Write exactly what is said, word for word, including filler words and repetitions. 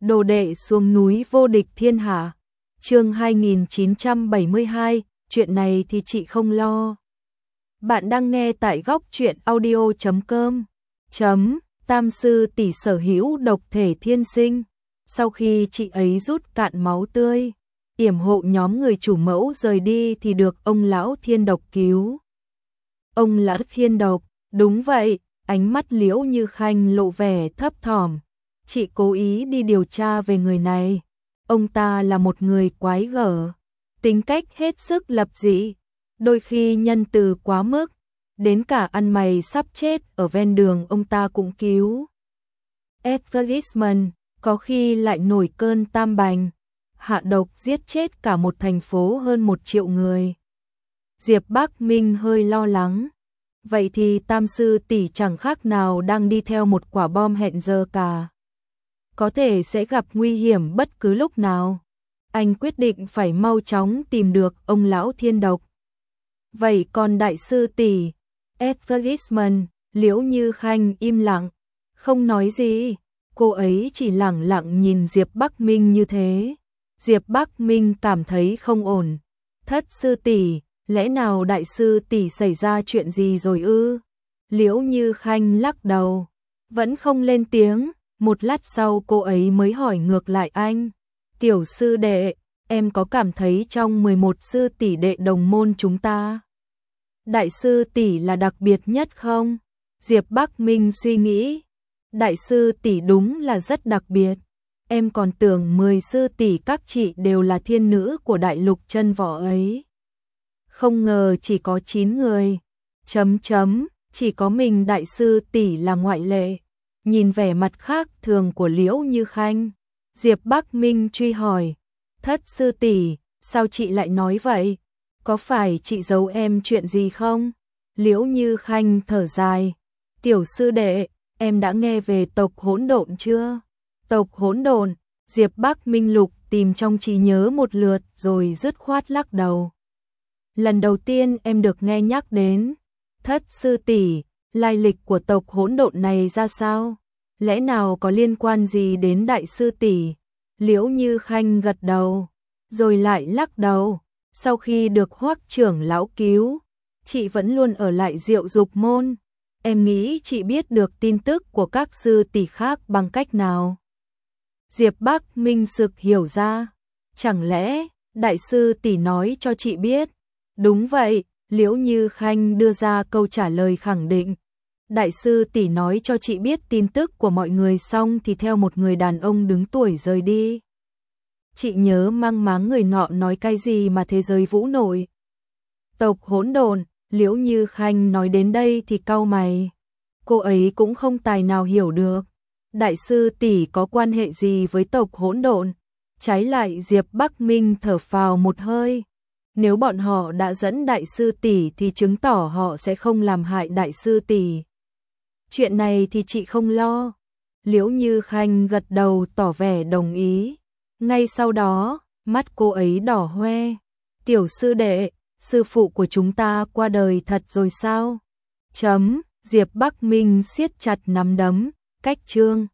Đồ đệ xuống núi vô địch thiên hạ. Chương hai nghìn chín trăm bảy mươi hai, chuyện này thì chị không lo. Bạn đang nghe tại góc truyện audio chấm com. Chấm, Tam sư tỷ sở hữu độc thể thiên sinh. Sau khi chị ấy rút cạn máu tươi, yểm hộ nhóm người chủ mẫu rời đi thì được ông lão thiên độc cứu. Ông lão thiên độc, đúng vậy, ánh mắt Liễu Như Khanh lộ vẻ thấp thỏm. Chị cố ý đi điều tra về người này. Ông ta là một người quái gở, tính cách hết sức lập dị, đôi khi nhân từ quá mức, đến cả ăn mày sắp chết ở ven đường ông ta cũng cứu. Advertisement, có khi lại nổi cơn tam bành, hạ độc giết chết cả một thành phố hơn một triệu người. Diệp Bắc Minh hơi lo lắng. Vậy thì Tam sư tỷ chẳng khác nào đang đi theo một quả bom hẹn giờ cả. Có thể sẽ gặp nguy hiểm bất cứ lúc nào. Anh quyết định phải mau chóng tìm được ông lão thiên độc. Vậy còn đại sư tỷ, Advertisement, Liễu Như Khanh im lặng, không nói gì. Cô ấy chỉ lẳng lặng nhìn Diệp Bắc Minh như thế. Diệp Bắc Minh cảm thấy không ổn. Thất sư tỷ, lẽ nào đại sư tỷ xảy ra chuyện gì rồi ư? Liễu Như Khanh lắc đầu, vẫn không lên tiếng. Một lát sau cô ấy mới hỏi ngược lại anh. Tiểu sư đệ, em có cảm thấy trong mười một sư tỷ đệ đồng môn chúng ta, đại sư tỷ là đặc biệt nhất không? Diệp Bắc Minh suy nghĩ. Đại sư tỷ đúng là rất đặc biệt. Em còn tưởng mười sư tỷ các chị đều là thiên nữ của đại lục chân võ ấy. Không ngờ chỉ có chín người. Chấm chấm, chỉ có mình đại sư tỷ là ngoại lệ. Nhìn vẻ mặt khác thường của Liễu Như Khanh, Diệp Bắc Minh truy hỏi. Thất sư tỷ, sao chị lại nói vậy? Có phải chị giấu em chuyện gì không? Liễu Như Khanh thở dài. Tiểu sư đệ, em đã nghe về tộc hỗn độn chưa? Tộc hỗn độn, Diệp Bắc Minh lục tìm trong trí nhớ một lượt rồi dứt khoát lắc đầu. Lần đầu tiên em được nghe nhắc đến. Thất sư tỷ, lai lịch của tộc hỗn độn này ra sao? Lẽ nào có liên quan gì đến đại sư tỷ? Liễu Như Khanh gật đầu, rồi lại lắc đầu. Sau khi được Hoắc trưởng lão cứu, chị vẫn luôn ở lại Diệu Dục môn. Em nghĩ chị biết được tin tức của các sư tỷ khác bằng cách nào? Diệp Bắc Minh sực hiểu ra. Chẳng lẽ đại sư tỷ nói cho chị biết? Đúng vậy, Liễu Như Khanh đưa ra câu trả lời khẳng định. Đại sư tỷ nói cho chị biết tin tức của mọi người xong thì theo một người đàn ông đứng tuổi rời đi. Chị nhớ mang máng người nọ nói cái gì mà thế giới vũ nổi. Tộc hỗn độn, Liễu Như Khanh nói đến đây thì cau mày. Cô ấy cũng không tài nào hiểu được. Đại sư tỷ có quan hệ gì với tộc hỗn độn? Trái lại Diệp Bắc Minh thở phào một hơi. Nếu bọn họ đã dẫn đại sư tỷ thì chứng tỏ họ sẽ không làm hại đại sư tỷ. Chuyện này thì chị không lo. Liễu Như Khanh gật đầu tỏ vẻ đồng ý. Ngay sau đó, mắt cô ấy đỏ hoe. Tiểu sư đệ, sư phụ của chúng ta qua đời thật rồi sao? Chấm, Diệp Bắc Minh siết chặt nắm đấm, cách chương.